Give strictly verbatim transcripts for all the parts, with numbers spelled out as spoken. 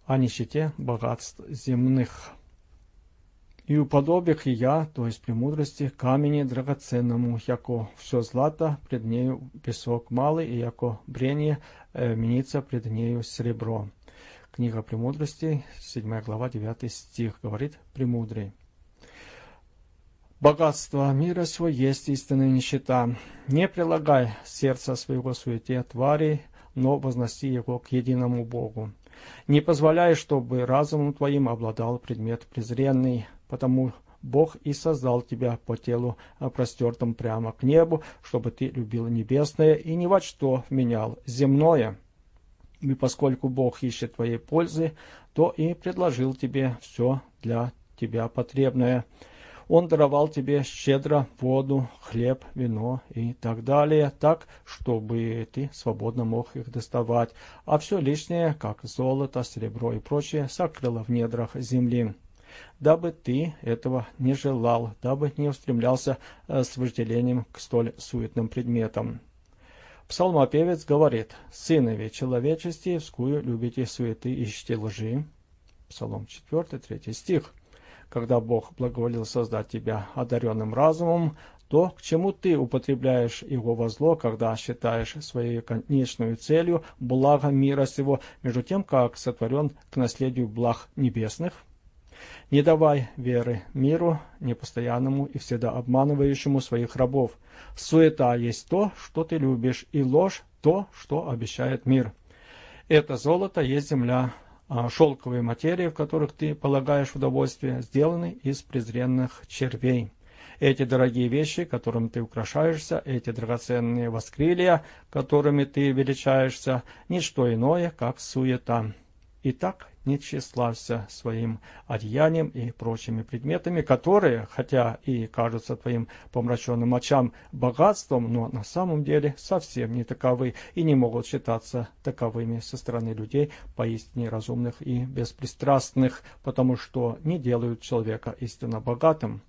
о нищете богатств земных. И уподобих и я, то есть премудрости, камени драгоценному, яко все злато, пред нею песок малый, и яко брение э, менится пред нею серебро. Книга Премудростей, седьмая глава, девятый стих, говорит премудрый. Богатство мира сего есть истинная нищета. Не прилагай сердца своего суете тварей, но возноси его к единому Богу. Не позволяй, чтобы разумом твоим обладал предмет презренный, потому Бог и создал тебя по телу простертым прямо к небу, чтобы ты любил небесное и ни во что вменял земное. И поскольку Бог ищет твоей пользы, то и предложил тебе все для тебя потребное. Он даровал тебе щедро воду, хлеб, вино и так далее, так, чтобы ты свободно мог их доставать, а все лишнее, как золото, серебро и прочее, сокрыло в недрах земли. Дабы ты этого не желал, дабы не устремлялся с вожделением к столь суетным предметам. Псалмопевец говорит: «Сынови человечести, вскую любите суеты, ищите лжи». Псалом четвёртый, третий стих. Когда Бог благоволил создать тебя одаренным разумом, то к чему ты употребляешь его во зло, когда считаешь своей конечной целью благо мира сего, между тем, как сотворен к наследию благ небесных? Не давай веры миру, непостоянному и всегда обманывающему своих рабов. Суета есть то, что ты любишь, и ложь — то, что обещает мир. Это золото есть земля, а шелковые материи, в которых ты полагаешь удовольствие, сделаны из презренных червей. Эти дорогие вещи, которыми ты украшаешься, эти драгоценные воскрилия, которыми ты величаешься, ничто иное, как суета. Итак, не тщеславься своим одеянием и прочими предметами, которые, хотя и кажутся твоим помраченным очам богатством, но на самом деле совсем не таковы и не могут считаться таковыми со стороны людей поистине разумных и беспристрастных, потому что не делают человека истинно богатым.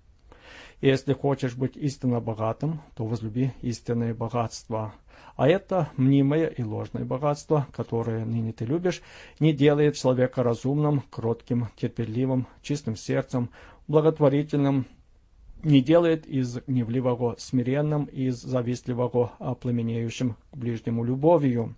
Если хочешь быть истинно богатым, то возлюби истинное богатство. А это мнимое и ложное богатство, которое ныне ты любишь, не делает человека разумным, кротким, терпеливым, чистым сердцем, благотворительным, не делает из гневливого смиренным, из завистливого пламенеющим к ближнему любовью.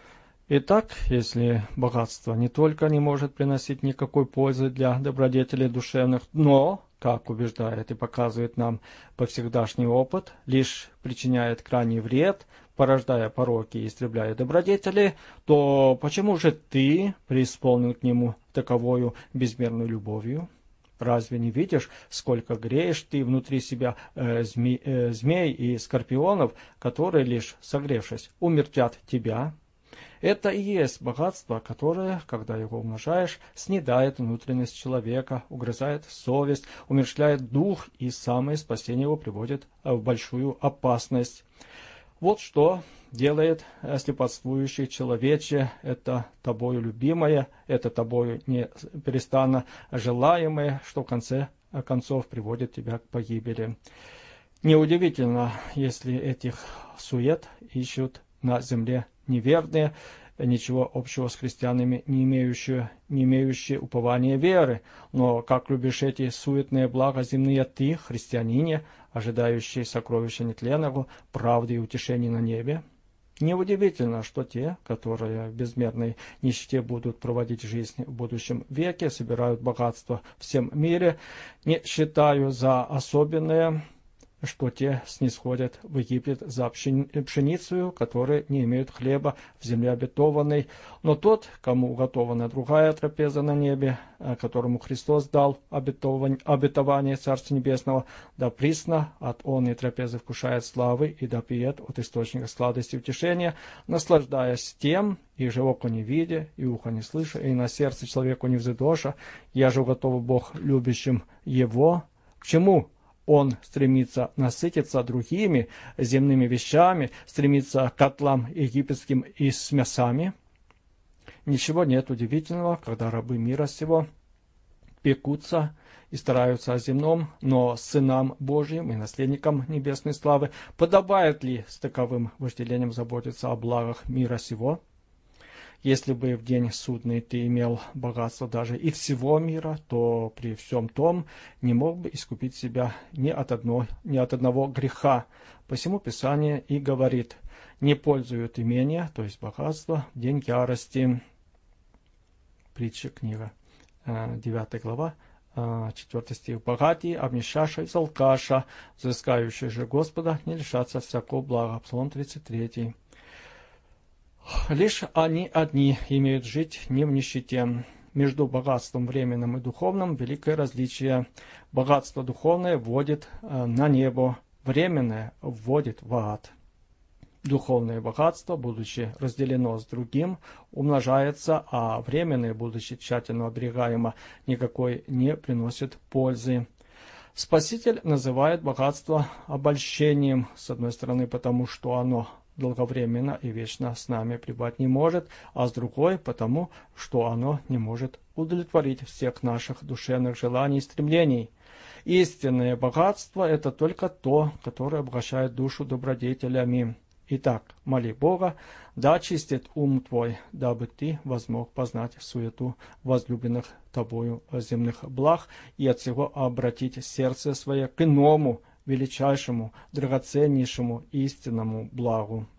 Итак, если богатство не только не может приносить никакой пользы для добродетелей душевных, но, как убеждает и показывает нам повсегдашний опыт, лишь причиняет крайний вред, порождая пороки и истребляя добродетели, то почему же ты преисполнен к нему таковою безмерной любовью? Разве не видишь, сколько греешь ты внутри себя э, зме, э, змей и скорпионов, которые, лишь согревшись, умертвят тебя? Это и есть богатство, которое, когда его умножаешь, снедает внутренность человека, угрызает совесть, умерщвляет дух и самое спасение его приводит в большую опасность. Вот что делает слепотствующий человече, это тобою любимое, это тобою неперестанно желаемое, что в конце концов приводит тебя к погибели. Неудивительно, если этих сует ищут на земле неверные, ничего общего с христианами не имеющие, не имеющие упования веры. Но как любишь эти суетные блага земные ты, христианине, ожидающий сокровища нетленного, правды и утешения на небе? Неудивительно, что те, которые в безмерной нищете будут проводить жизнь в будущем веке, собирают богатство в всем мире, не считаю за особенное, что те снисходят в Египет за пшеницу, которые не имеют хлеба в земле обетованной. Но тот, кому уготована другая трапеза на небе, которому Христос дал обетование Царства Небесного, да присно от онной трапезы вкушает славы и да пьет от источника сладости и утешения, наслаждаясь тем, и же око не видя, и ухо не слыша, и на сердце человеку не взыдоша, я же уготовил Бог любящим его. К чему он стремится насытиться другими земными вещами, стремится к котлам египетским и с мясами? Ничего нет удивительного, когда рабы мира сего пекутся и стараются о земном, но сынам Божьим и наследникам небесной славы подобает ли с таковым вожделением заботиться о благах мира сего? Если бы в день судный ты имел богатство даже и всего мира, то при всем том не мог бы искупить себя ни от, одной, ни от одного греха. Посему Писание и говорит: не пользуют имения, то есть богатство, в день ярости. Притча, книга, девятая глава, четвёртый стих. Богатые, обнищавшие из алкаша, взыскающие же Господа, не лишатся всякого блага. Псалом тридцать три. Лишь они одни имеют жить не в нищете. Между богатством временным и духовным великое различие. Богатство духовное вводит на небо, временное вводит в ад. Духовное богатство, будучи разделено с другим, умножается, а временное, будучи тщательно оберегаемо, никакой не приносит пользы. Спаситель называет богатство обольщением, с одной стороны, потому что оно долговременно и вечно с нами пребывать не может, а с другой, потому что оно не может удовлетворить всех наших душевных желаний и стремлений. Истинное богатство – это только то, которое обогащает душу добродетелями. Итак, моли Бога, да очистит ум твой, дабы ты возмог познать суету возлюбленных тобою земных благ и от всего обратить сердце свое к иному, величайшему, драгоценнейшему истинному благу.